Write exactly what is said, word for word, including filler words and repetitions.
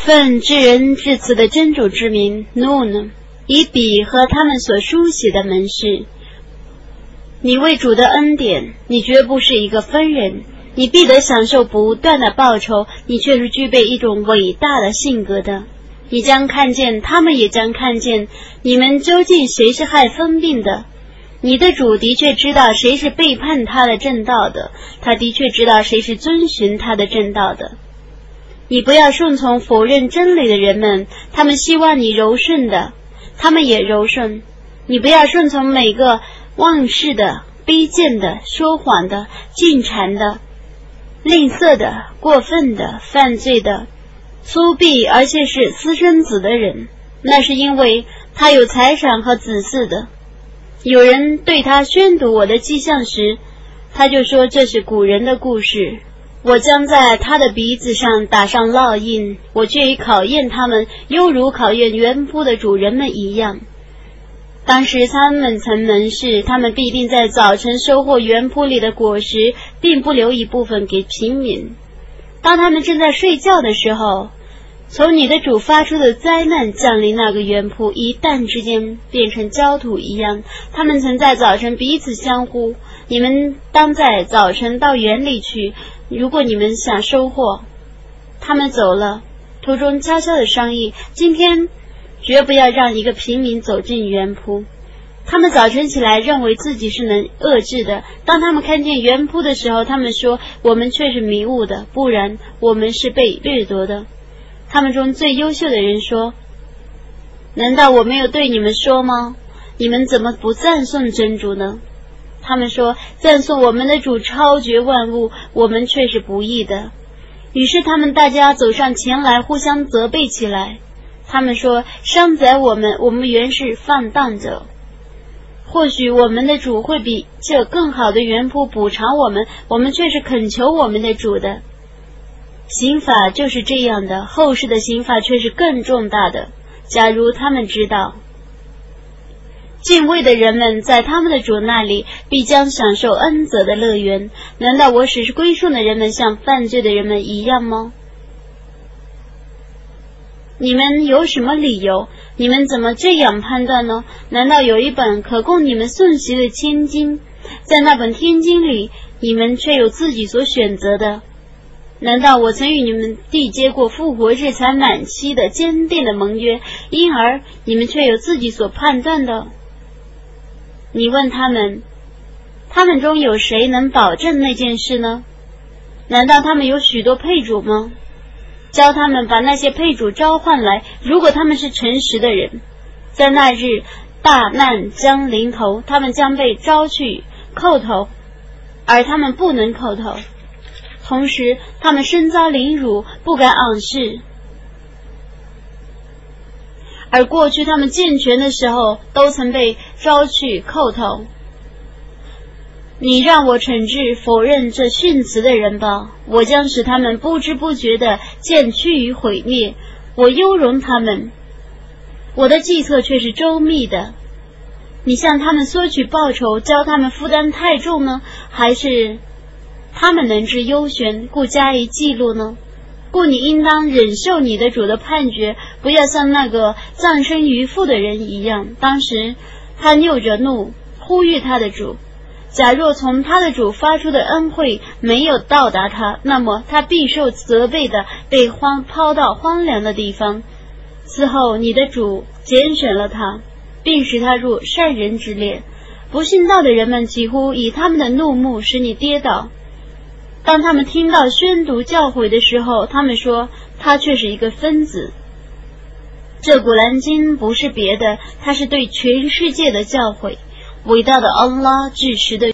奉至仁至慈的真主之名，怒呢，以笔和他们所书写的门市。你为主的恩典，你绝不是一个分人，你必得享受不断的报酬，你却是具备一种伟大的性格的。你将看见，他们也将看见，你们究竟谁是害疯病的。你的主的确知道谁是背叛他的正道的，他的确知道谁是遵循他的正道的。你不要顺从否认真理的人们，他们希望你柔顺的，他们也柔顺。你不要顺从每个妄事的、卑贱的、说谎的、进谗的、吝啬的、过分的、犯罪的、粗鄙而且是私生子的人，那是因为他有财产和子嗣的。有人对他宣读我的迹象时，他就说这是古人的故事。我将在他的鼻子上打上烙印，我却已考验他们，犹如考验园圃的主人们一样。当时他们曾盟誓，他们必定在早晨收获园圃里的果实，并不留一部分给平民。当他们正在睡觉的时候，从你的主发出的灾难降临那个园圃，一旦之间变成焦土一样。他们曾在早晨彼此相呼，你们当在早晨到园里去，如果你们想收获。他们走了，途中悄悄地商议，今天绝不要让一个平民走进园圃。他们早晨起来认为自己是能遏制的，当他们看见园圃的时候，他们说我们却是迷雾的，不然我们是被掠夺的。他们中最优秀的人说，难道我没有对你们说吗？你们怎么不赞颂真主呢？他们说，赞颂我们的主超绝万物，我们却是不义的。于是他们大家走上前来，互相责备起来。他们说，伤宰我们，我们原是放荡者。或许我们的主会比这更好的园圃补偿我们，我们却是恳求我们的主的。刑法就是这样的，后世的刑法却是更重大的。假如他们知道，敬畏的人们在他们的主那里必将享受恩泽的乐园，难道我使是归顺的人们像犯罪的人们一样吗？你们有什么理由？你们怎么这样判断呢？难道有一本可供你们诵习的天经，在那本天经里，你们却有自己所选择的？难道我曾与你们缔结过复活日才满期的坚定的盟约，因而你们却有自己所判断的？你问他们，他们中有谁能保证那件事呢？难道他们有许多配主吗？教他们把那些配主召唤来，如果他们是诚实的人，在那日大难将临头，他们将被招去叩头，而他们不能叩头。同时他们身遭凌辱，不敢昂视，而过去他们健全的时候都曾被招去叩头。你让我惩治否认这训词的人吧，我将使他们不知不觉地渐趋于毁灭。我优容他们，我的计策却是周密的。你向他们索取报酬，教他们负担太重呢，还是他们能知幽玄，故加以记录呢？故你应当忍受你的主的判决，不要像那个葬身鱼腹的人一样。当时他拗着怒呼吁他的主，假若从他的主发出的恩惠没有到达他，那么他必受责备的被荒抛到荒凉的地方。此后你的主拣选了他，并使他入善人之列。不信道的人们几乎以他们的怒目使你跌倒。当他们听到宣读教诲的时候，他们说他却是一个疯子。这古兰经不是别的，它是对全世界的教诲。伟大的安拉至实的